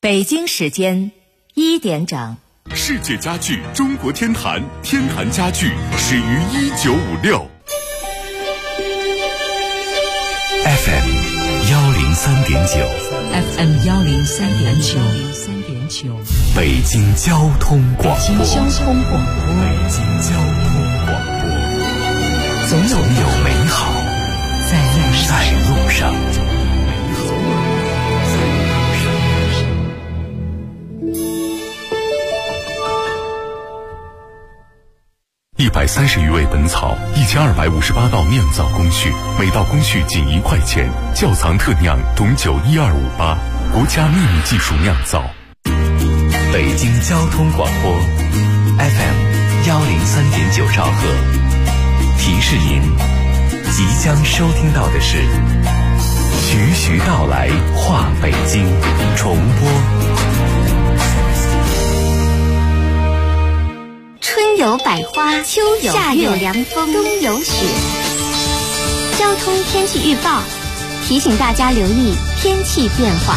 北京时间1点整。 世界家具中国天坛，天坛家具始于1956。FM 103.9 FM 103.9 北京交通广播。 北京交通广播，总有美好在路上。 130余味本草，1258道酿造工序，每道工序仅1块钱。窖藏特酿董酒12588，国家秘密技术酿造。 北京交通广播 FM 103.9兆赫，提示您即将收听到的是徐徐道来话北京重播。 春有百花，秋有夏有凉风，冬有雪。交通天气预报提醒大家留意天气变化。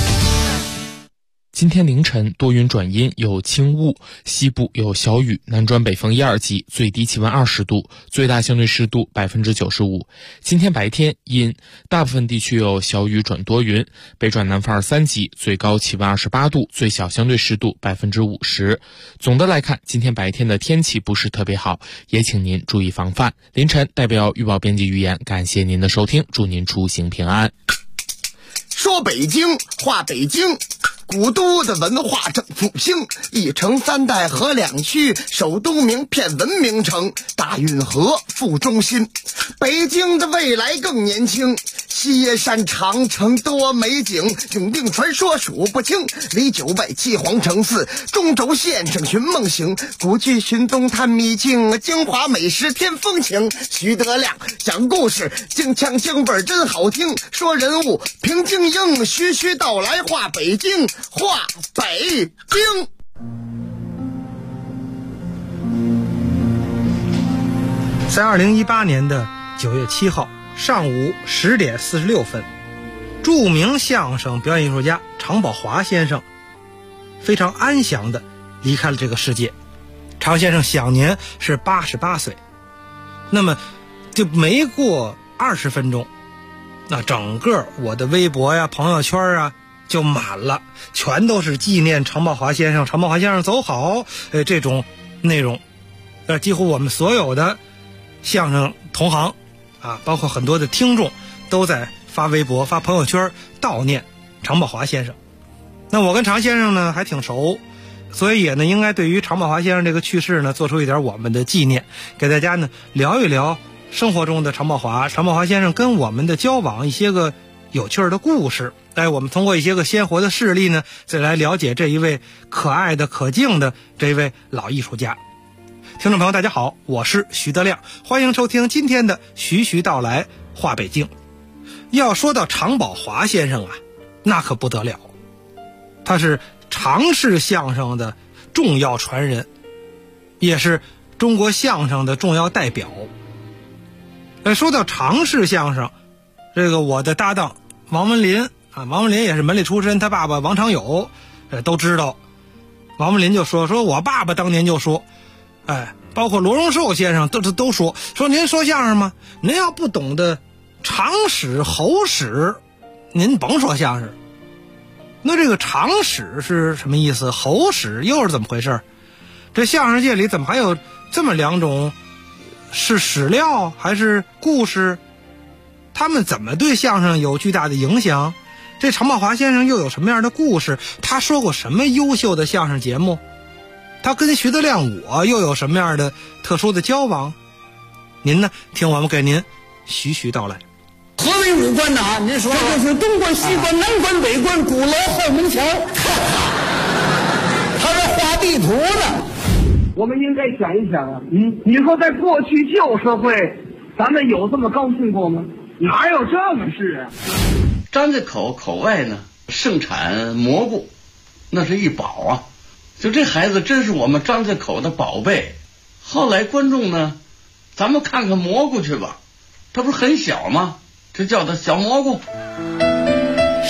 今天凌晨多云转阴，有轻雾，西部有小雨，南转北风1、2级，最低气温20度，最大相对湿度95%。今天白天阴，大部分地区有小雨转多云，北转南风2、3级，最高气温28度，最小相对湿度50%。总的来看，今天白天的天气不是特别好，也请您注意防范。凌晨代表预报编辑语言，感谢您的收听，祝您出行平安。 说北京话北京，古都的文化正复兴，一城3代河2区，首都名片文明城，大运河副中心。北京的未来更年轻，西山长城多美景，永定传说数不清，离9外七皇城寺，中轴线上寻梦行，古剧寻踪探秘境，京华美食添风情。徐德亮讲故事，京腔京味真好听，说人物平静英，徐徐道来话北京，话北京。 在2018年的9月7号上午10点46分，著名相声表演艺术家常宝华先生非常安详地离开了这个世界。常先生享年是88岁。那么就没过20分钟，那整个我的微博呀、朋友圈啊就满了，全都是纪念常宝华先生，常宝华先生走好，这种内容。几乎我们所有的相声同行啊，包括很多的听众都在发微博、发朋友圈悼念常宝华先生。那我跟常先生呢还挺熟，所以也呢应该对于常宝华先生这个去世呢做出一点我们的纪念，给大家呢聊一聊生活中的常宝华先生跟我们的交往，一些个有趣的故事。我们通过一些个鲜活的事例呢，再来了解这一位可爱的可敬的这一位老艺术家。听众朋友大家好，我是徐德亮，欢迎收听今天的徐徐道来话北京。要说到常宝华先生啊，那可不得了，他是常氏相声的重要传人，也是中国相声的重要代表。说到常氏相声，这个我的搭档王文林啊，王文林也是门里出身，他爸爸王长友都知道。王文林就说我爸爸当年就说，包括罗荣寿先生都说您说相声吗？您要不懂得常史侯史，您甭说相声。那这个常史是什么意思？侯史又是怎么回事？这相声界里怎么还有这么两种，是史料还是故事？他们怎么对相声有巨大的影响？这常宝华先生又有什么样的故事？他说过什么优秀的相声节目？他跟徐德亮我又有什么样的特殊的交往？您呢，听我们给您徐徐道来。 何为五官呢？您说这就是东关、西关、南关、北关、鼓楼、后门桥。他这画地图呢。 我们应该想一想啊，你说在过去旧社会，咱们有这么高兴过吗？哪有这么事啊？ 张家口外呢盛产蘑菇，那是一宝啊。就这孩子真是我们张家口的宝贝。后来观众呢，咱们看看蘑菇去吧，它不是很小吗？这叫它小蘑菇。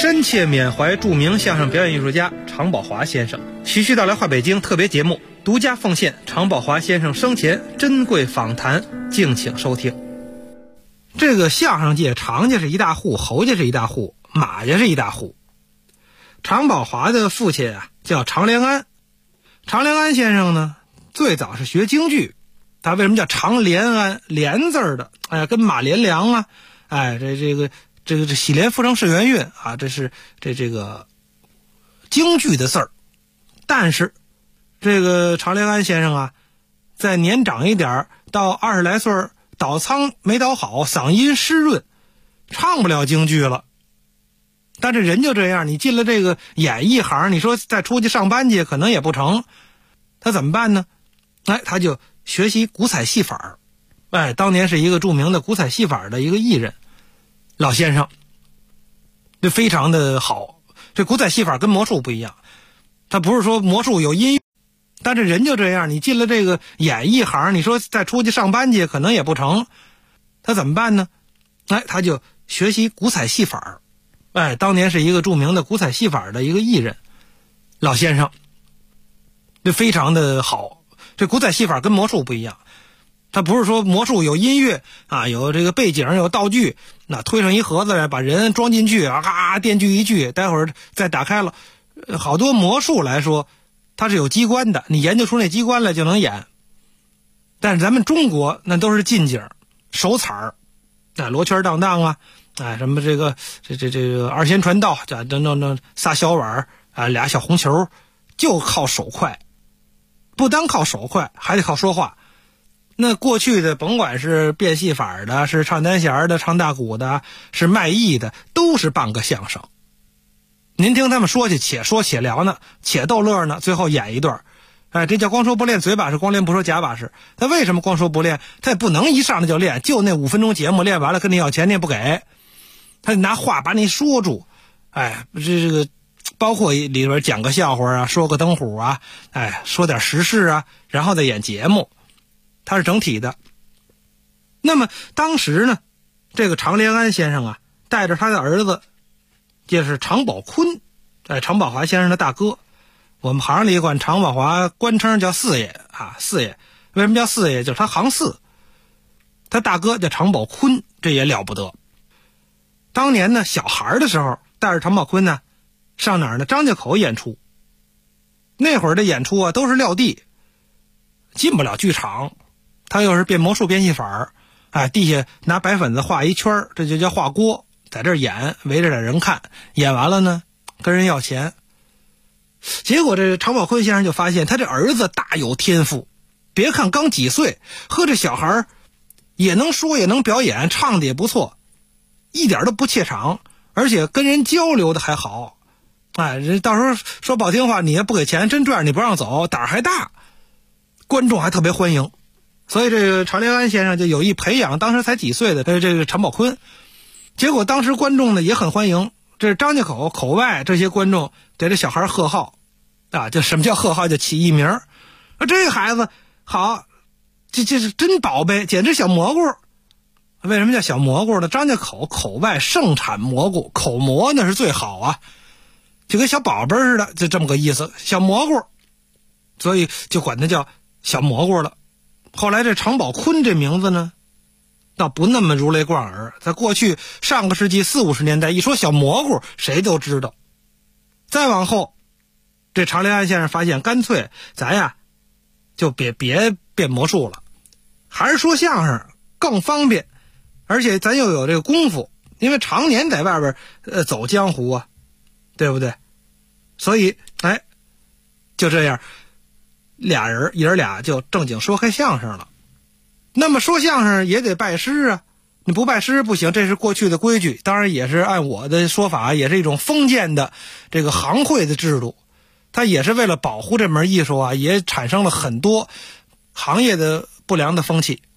深切缅怀著名相声表演艺术家常宝华先生。徐徐道来话北京特别节目独家奉献常宝华先生生前珍贵访谈，敬请收听。这个相声界，常家是一大户，侯家是一大户，马家是一大户。常宝华的父亲啊叫常连安，常连安先生呢最早是学京剧。他为什么叫常连安？连字儿的，跟马连良啊，这个喜连复成是元韵啊，这是这个京剧的字儿。但是这个常连安先生啊，在年长一点到20来岁，倒仓没倒好，嗓音湿润，唱不了京剧了。但是人就这样，你进了这个演艺行，你说再出去上班去可能也不成，他怎么办呢？他就学习古彩戏法。当年是一个著名的古彩戏法的一个艺人，老先生这非常的好。这古彩戏法跟魔术不一样，他不是说魔术有音乐，但是人就这样，你进了这个演艺行，你说再出去上班去可能也不成，他怎么办呢？他就学习古彩戏法。当年是一个著名的古彩戏法的一个艺人，老先生这非常的好。这古彩戏法跟魔术不一样，他不是说魔术有音乐啊，有这个背景，有道具，那推上一盒子来，把人装进去啊，电锯一锯，待会儿再打开了。好多魔术来说，它是有机关的，你研究出那机关来就能演。但是咱们中国那都是近景，手彩儿，罗圈荡荡啊，什么这个二仙传道，等仨小碗啊，俩小红球，就靠手快。不单靠手快，还得靠说话。那过去的甭管是变戏法的，是唱单弦的，唱大鼓的，是卖艺的，都是半个相声。您听他们说去，且说且聊呢，且逗乐呢，最后演一段。这叫光说不练嘴把式，光练不说假把式。他为什么光说不练？他也不能一上来就练，就那5分钟节目练完了跟你要钱你也不给，他拿话把你说住。这个包括里边讲个笑话啊，说个灯虎啊，说点时事啊，然后再演节目，它是整体的。那么当时呢，这个常连安先生啊，带着他的儿子，就是常宝坤，常宝华先生的大哥，我们行里管常宝华官称叫四爷啊，四爷。为什么叫四爷？就是他行四，他大哥叫常宝坤，这也了不得。当年呢，小孩的时候，带着常宝坤呢，上哪儿呢？张家口演出。那会儿的演出啊，都是撂地，进不了剧场。他又是变魔术变戏法，地下拿白粉子画一圈，这就叫画锅，在这儿演，围着点人看，演完了呢，跟人要钱。结果这常宝坤先生就发现，他这儿子大有天赋。别看刚几岁，和这小孩也能说也能表演，唱的也不错，一点都不怯场，而且跟人交流的还好。人到时候说不好听话，你也不给钱，真拽着你不让走，胆儿还大，观众还特别欢迎。所以这个常连安先生就有意培养当时才几岁的这个常宝坤。结果当时观众呢也很欢迎，这张家口口外这些观众给这小孩贺号就什么叫贺号？就起艺名。这孩子好，这是真宝贝，简直小蘑菇。为什么叫小蘑菇呢？张家口口外盛产蘑菇，口蘑那是最好啊，就跟小宝贝似的，就这么个意思，小蘑菇，所以就管它叫小蘑菇了。后来这常宝坤这名字呢，倒不那么如雷贯耳。在过去上个世纪40、50年代，一说小蘑菇，谁都知道。再往后，这常连安先生发现，干脆咱呀就别变魔术了，还是说相声更方便，而且咱又有这个功夫，因为常年在外边走江湖啊，对不对？所以就这样，爷儿俩就正经说开相声了。那么说相声也得拜师啊，你不拜师不行，这是过去的规矩。当然也是按我的说法，也是一种封建的这个行会的制度。它也是为了保护这门艺术啊，也产生了很多行业的不良的风气。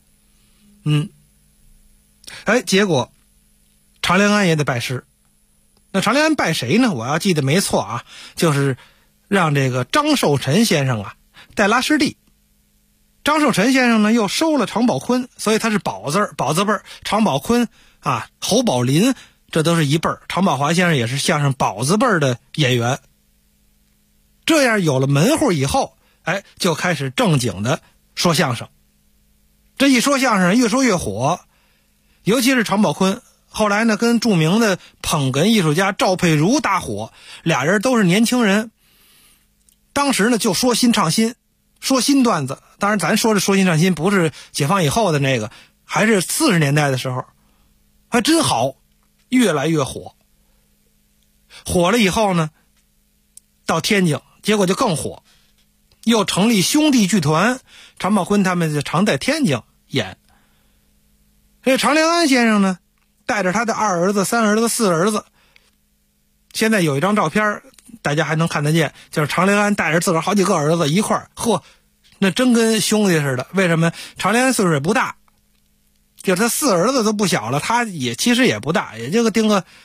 结果常连安也得拜师。那常连安拜谁呢？我要记得没错啊，就是让这个张寿臣先生啊代拉师弟。张寿臣先生呢又收了常宝坤，所以他是宝字辈儿，常宝坤啊，侯宝林这都是一辈儿。常宝华先生也是相声宝字辈儿的演员。这样有了门户以后，就开始正经的说相声。这一说相声越说越火，尤其是常宝坤，后来呢跟著名的捧哏艺术家赵佩茹搭伙，俩人都是年轻人。当时呢就说新唱新，说新段子。当然咱说的说新唱新不是解放以后的那个，还是40年代的时候，还真好，越来越火。火了以后呢，到天津结果就更火，又成立兄弟剧团，常宝坤他们就常在天津演。这常连安先生呢带着他的2儿子、3儿子、4儿子，现在有一张照片大家还能看得见，就是常连安带着自个儿好几个儿子一块儿，那真跟兄弟似的。为什么？常连安岁数也不大，就是他4儿子都不小了，他也其实也不大，也就盯个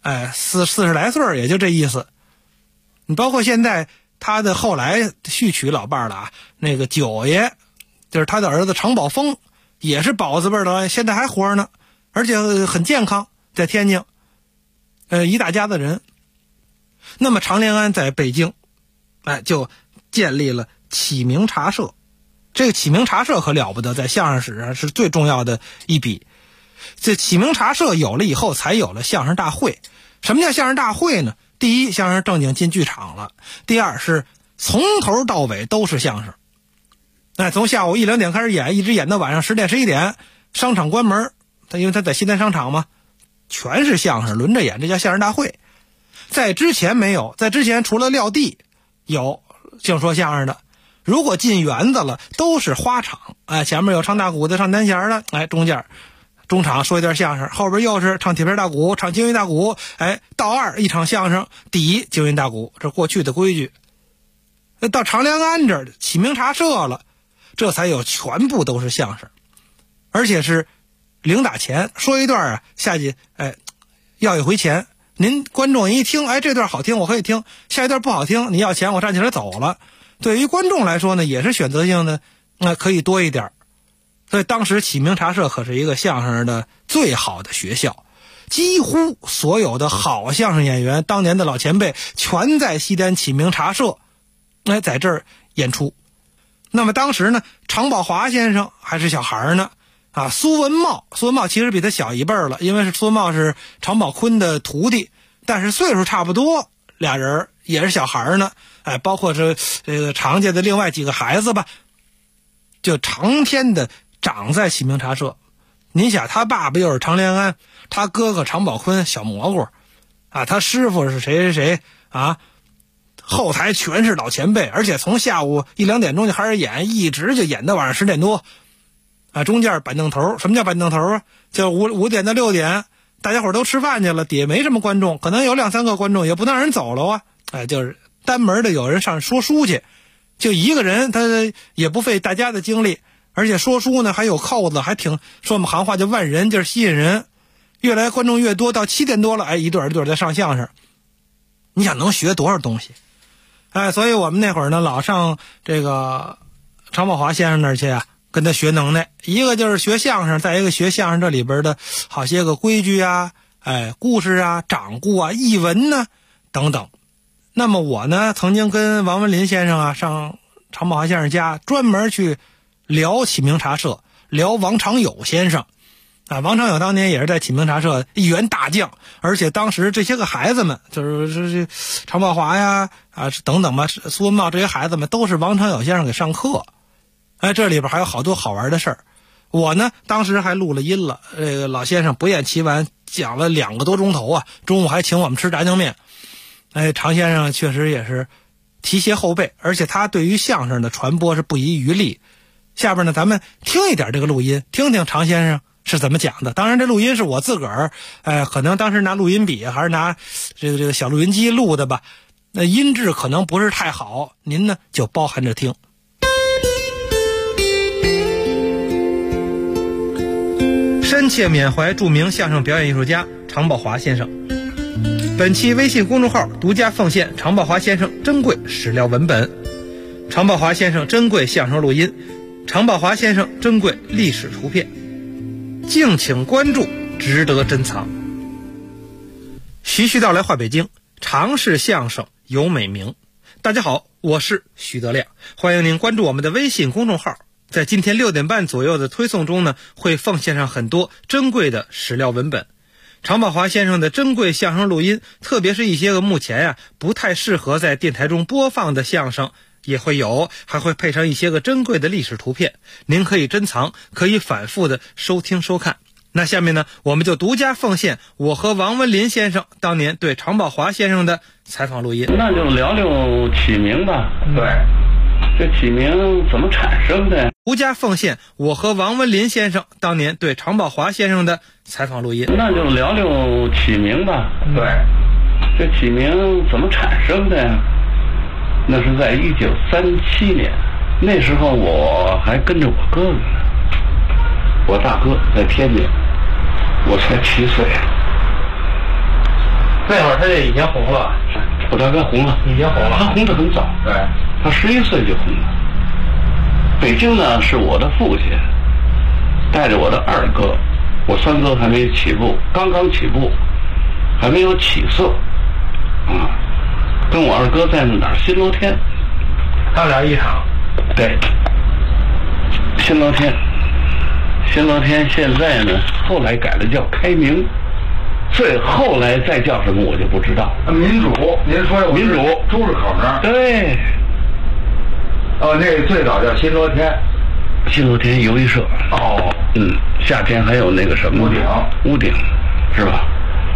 40来岁，也就这意思。你包括现在他的后来续娶老伴了那个九爷，就是他的儿子常宝峰，也是宝字辈的，现在还活着呢，而且很健康，在天津，一大家子人。那么常连安在北京，就建立了启明茶社。这个启明茶社可了不得，在相声史上是最重要的一笔。这启明茶社有了以后，才有了相声大会。什么叫相声大会呢？第一，相声正经进剧场了；第二是从头到尾都是相声。从下午1、2点开始演，一直演到晚上10点、11点，商场关门，因为他在西单商场嘛，全是相声轮着演，这叫相声大会。在之前没有，在之前除了撂地有净说相声的，如果进园子了都是花场，前面有唱大鼓的、唱单弦的，中场说一段相声，后边又是唱铁片大鼓、唱京韵大鼓，到2一场相声，底京韵大鼓，这过去的规矩。到常连安这儿启明茶社了，这才有全部都是相声，而且是零打钱，说一段下去要一回钱。您观众一听，这段好听我可以听，下一段不好听你要钱我站起来走了。对于观众来说呢，也是选择性的，可以多一点。所以当时启明茶社可是一个相声的最好的学校，几乎所有的好相声演员，当年的老前辈全在西单启明茶社在这儿演出。那么当时呢，常宝华先生还是小孩呢，苏文茂其实比他小一辈了，因为苏文茂是常宝坤的徒弟，但是岁数差不多，俩人也是小孩呢。包括这个常家的另外几个孩子吧，就长天的长在启明茶社。您想，他爸爸又是常连安，他哥哥常宝坤小蘑菇他师傅是谁后台全是老前辈，而且从下午1、2点钟就开始演，一直就演到晚上10点多中间板凳头。什么叫板凳头就5点到6点，大家伙都吃饭去了，底下没什么观众，可能有2、3个观众，也不能让人走了就是单门的有人上说书去，就一个人，他也不费大家的精力，而且说书呢还有扣子，还挺说我们行话就万人，就是吸引人。越来观众越多，到7点多了，一对一对在上相声，你想能学多少东西？所以我们那会儿呢，老上这个常宝华先生那儿去跟他学能耐。一个就是学相声，再一个学相声这里边的好些个规矩故事掌故译文等等。那么我呢，曾经跟王文林先生上常宝华先生家，专门去聊启明茶社，聊王长友先生。王长友当年也是在启明茶社一员大将，而且当时这些个孩子们，就是常宝华等等吧，苏文茂这些孩子们都是王长友先生给上课。这里边还有好多好玩的事儿。我呢，当时还录了音了，这个老先生不厌其烦讲了2个多钟头中午还请我们吃炸酱面。常先生确实也是提携后辈，而且他对于相声的传播是不遗余力。下边呢，咱们听一点这个录音，听听常先生是怎么讲的。当然这录音是我自个儿可能当时拿录音笔还是拿这个小录音机录的吧，那音质可能不是太好，您呢就包含着听。深切缅怀著名相声表演艺术家常宝华先生。本期微信公众号独家奉献常宝华先生珍贵史料文本，常宝华先生珍贵相声录音，常宝华先生珍贵历史图片，敬请关注，值得珍藏。 徐徐道来话北京，常是相声有美名。大家好，我是徐德亮，欢迎您关注我们的微信公众号。在今天6点半左右的推送中呢，会奉献上很多珍贵的史料文本。常宝华先生的珍贵相声录音，特别是一些个目前不太适合在电台中播放的相声也会有，还会配上一些个珍贵的历史图片，您可以珍藏，可以反复的收听收看。那下面呢，我们就独家奉献我和王文林先生当年对常宝华先生的采访录音。 那就聊聊起名吧。 对， 这起名怎么产生的？ 独家奉献我和王文林先生当年对常宝华先生的采访录音。 那就聊聊起名吧。 对， 这起名怎么产生的？那是在1937年，那时候我还跟着我哥哥呢，我大哥在天津，我才7岁。 那会儿他就已经红了， 我大哥红了， 已经红了， 他红得很早， 对， 他11岁就红了。北京呢是我的父亲带着我的2哥，我3哥还没起步，刚刚起步，还没有起色啊，跟我2哥在哪儿？新罗天， 他俩一场。 对，新罗天。新罗天现在呢，后来改了叫开明，最后来再叫什么我就不知道。 民主，您说民主朱市口那儿？ 对。 哦，那最早叫新罗天， 新罗天游艺社。 哦， 夏天还有那个什么屋顶，是吧？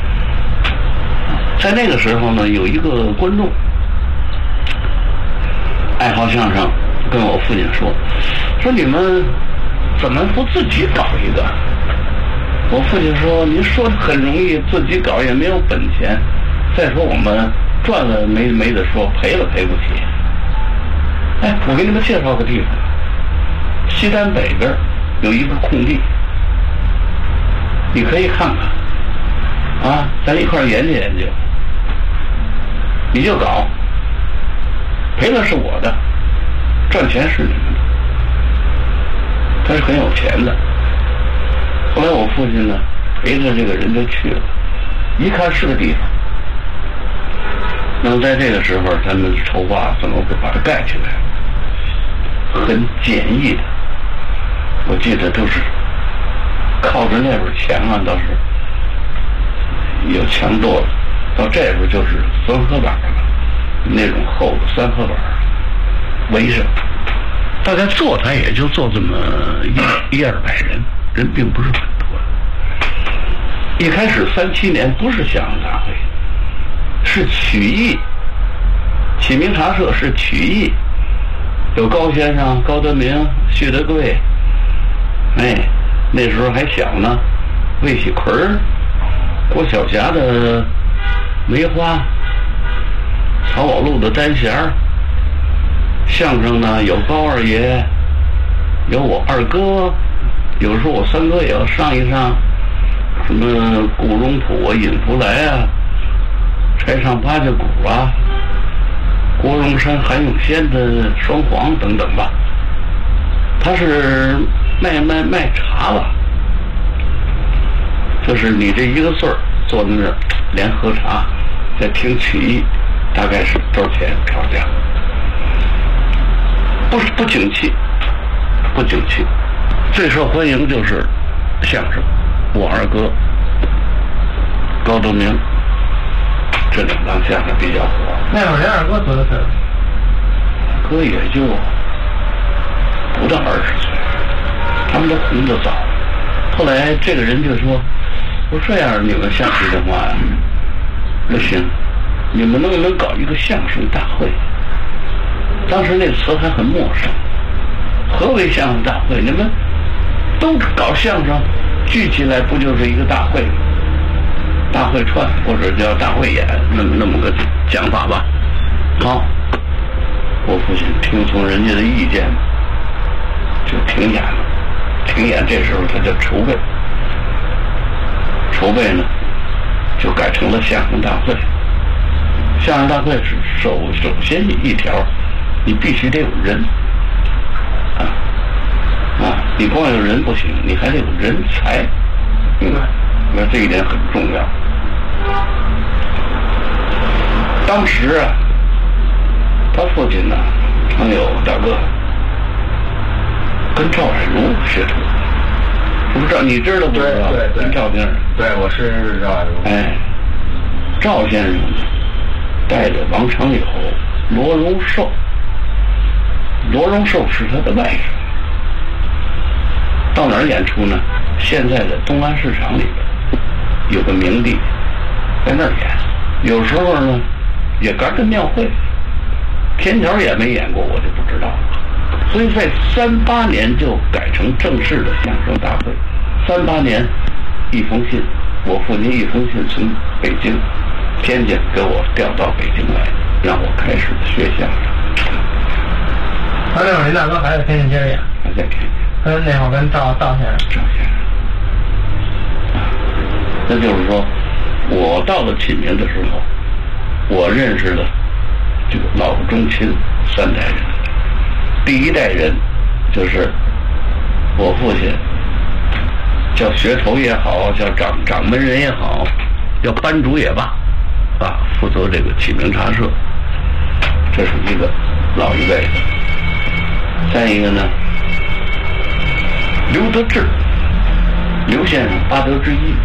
在那个时候呢，有一个观众爱好相声，跟我父亲说你们怎么不自己搞一个？我父亲说：“您说的很容易，自己搞也没有本钱。再说我们赚了没得说，赔了赔不起。哎，我给你们介绍个地方，西单北边有一个空地，你可以看看啊，咱一块研究研究。你就搞，赔了是我的，赚钱是你们的。”他是很有钱的。后来我父亲呢，陪着这个人就去了，一看是个地方。那么在这个时候，他们筹划怎么把它盖起来，很简易的。我记得都是靠着那边墙啊，倒是有墙垛了，到这边就是3合板了，那种厚的3合板围上。大概坐台也就坐这么100-200人，人并不是很多。一开始37年不是相声大会，是曲艺，启明茶社是曲艺，有高先生、高德明、薛德贵，那时候还小呢，魏喜奎、郭晓霞的梅花，曹宝路的单弦。相声呢，有高二爷，有我2哥，有时候我3哥也要上一上，什么顾荣普啊、尹福来啊，拆唱八家鼓啊，郭荣山、韩永先的双簧等等吧。他是卖茶吧，就是你这一个岁儿坐在那儿连喝茶，再听曲艺，大概是多少钱票价？不景气，不景气。最受欢迎就是相声，我2哥高德明这2档相声比较火。 那会儿您2哥多大岁数？ 哥也就不到20岁，他们都红得早。后来这个人就说：“我说这样你们下去的话呀，不行，你们能不能搞一个相声大会？”当时那词还很陌生，何为相声大会？你们都搞相声，聚起来不就是一个大会吗？大会串或者叫大会演，那么个讲法吧。好，我父亲听从人家的意见，就停演了。停演这时候他就筹备，筹备呢就改成了相声大会。相声大会是首先一条，你必须得有人你光有人不行，你还得有人才，那这一点很重要。 当时啊，他父亲呢常有大哥跟赵海如学徒，不知道你知道不知道？ 对， 跟赵先生， 对，我是赵海如。 哎，赵先生呢带着王长友、罗荣寿，罗荣寿是他的外甥，到哪儿演出呢？现在的东安市场里边有个名地，在那儿演。有时候呢也赶着庙会，天桥也没演过，我就不知道了。所以在38年就改成正式的相声大会。38年一封信，我父亲一封信从北京、天津给我调到北京来，让我开始学相声。 那会儿你大哥还在天津接着演？ 还在天津。 那会儿跟赵先生。 赵先生。那就是说，我到了启明的时候，我认识了这个老中青3代人。第1代人就是我父亲，叫学头也好，叫掌门人也好，叫班主也罢，啊，负责这个启明茶社，这是一个老一辈的。再一个呢，刘德志，刘先生8德之一，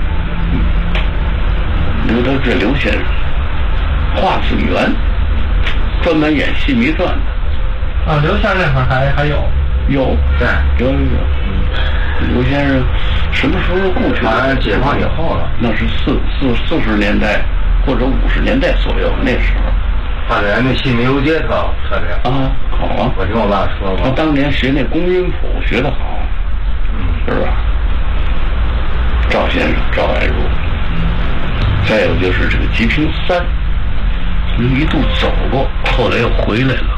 刘德志刘先生，话子圆，专门演戏迷传的。 啊，刘先生那会儿还有。 对，有。刘先生什么时候故去？ 好像解放以后了。 那是40年代或者50年代左右那时候。 他在那戏迷游街特别啊，好啊！ 我听我爸说过。 他当年学那龚云甫学得好，是吧？赵先生赵爱如，再有就是这个吉平3，一度走过，后来又回来了。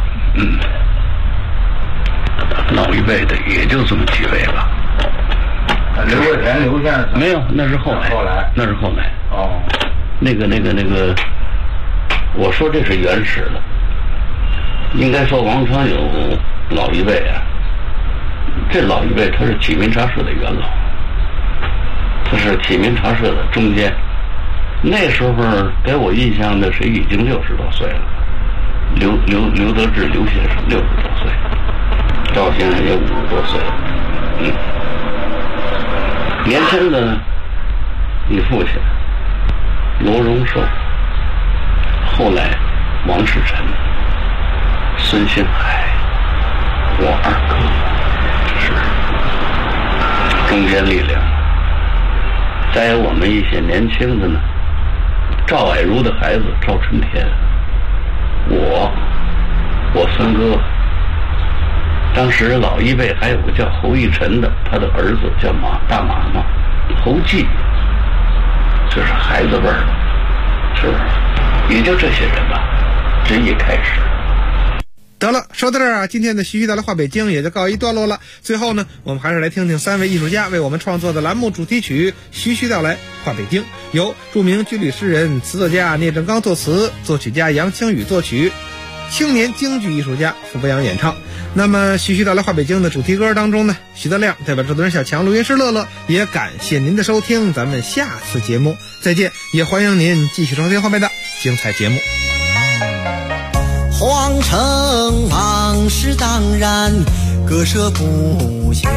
老一辈的也就这么几位吧。 刘桂田刘先生没有，那是后来。哦，那个，我说这是原始的。应该说王长友老一辈啊，这老一辈他是启明茶社的元老，他是启明茶社的中间。那时候给我印象的谁已经60多岁了，刘德志刘先生60多岁，赵先生也50多岁了。年轻的呢，你父亲罗荣寿，后来王世臣、孙兴海，我二哥，这是中坚力量。再有我们一些年轻的呢，赵爱如的孩子赵春田，我三哥。当时老一辈还有个叫侯义臣的，他的儿子叫大马侯继，这是孩子辈儿的，是不是？也就这些人吧，这一开始。 得了，说到这儿啊，今天的徐徐道来话北京也就告一段落了。最后呢，我们还是来听听3位艺术家为我们创作的栏目主题曲《徐徐道来话北京》，由著名军旅诗人、词作家聂正刚作词，作曲家杨清宇作曲，青年京剧艺术家傅博洋演唱。那么徐徐道来话北京的主题歌当中呢，徐德亮代表制作人小强、录音师乐乐，也感谢您的收听，咱们下次节目再见，也欢迎您继续收听后面的精彩节目。 皇城往事当然割舍不下，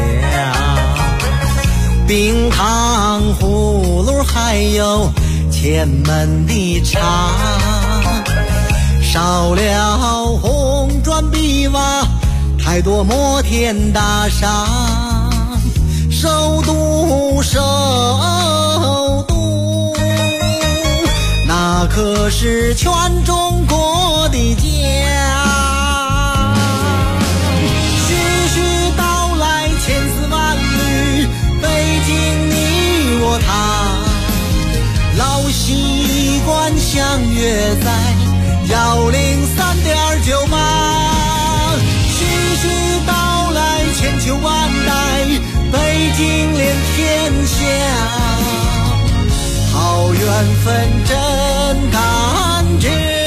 冰糖葫芦还有前门的茶，少了红砖碧瓦，太多摩天大厦，首都那可是全中国的家。徐徐道来千丝万缕，北京你我他，老习惯相约在103.98。徐徐道来千秋万代，北京连天下，好缘分真感觉，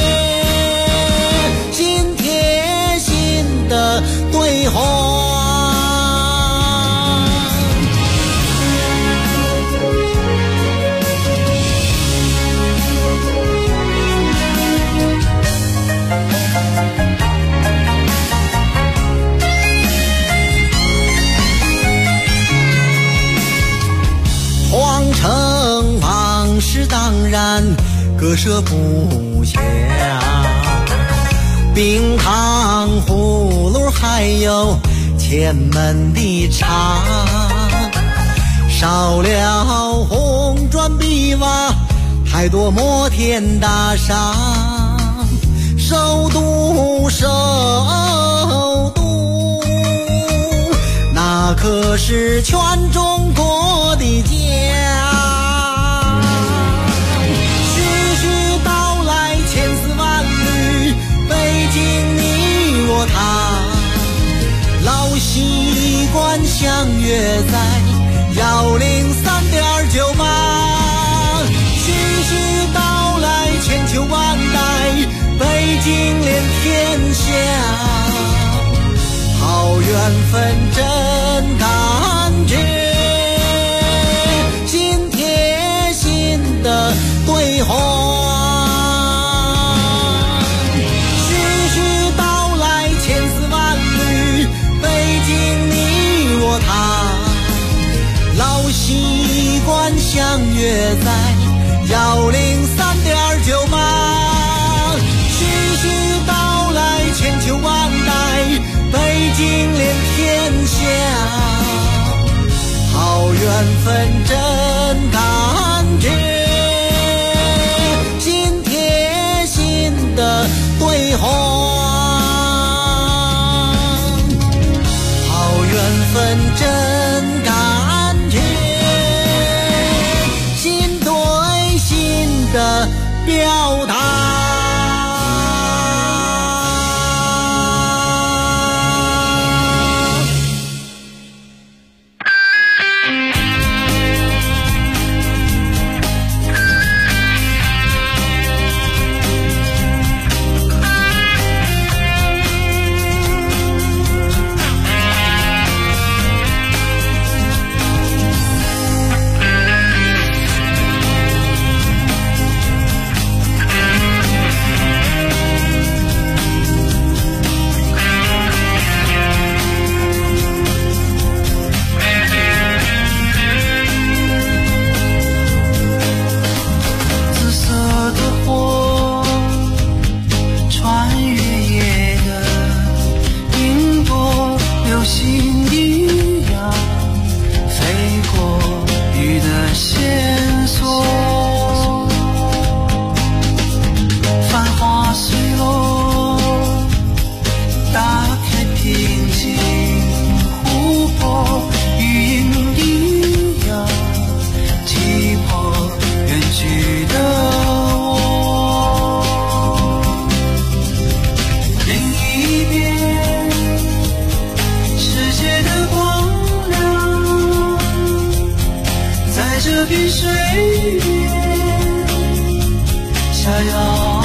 心贴心的对话。 割舍不下。冰糖葫芦还有前门的茶，少了红砖碧瓦，太多摩天大厦。首都首都，那可是全中国的家。老习惯相约在103.9吧，徐徐道来千秋万代，北京连天下，好缘分真感觉，心贴心的对话。习惯相约在103.9吧，徐徐道来千秋万代，北京连天下，好缘分真感觉，心贴心的对话，好缘分真感觉，的表达。 这片水面下要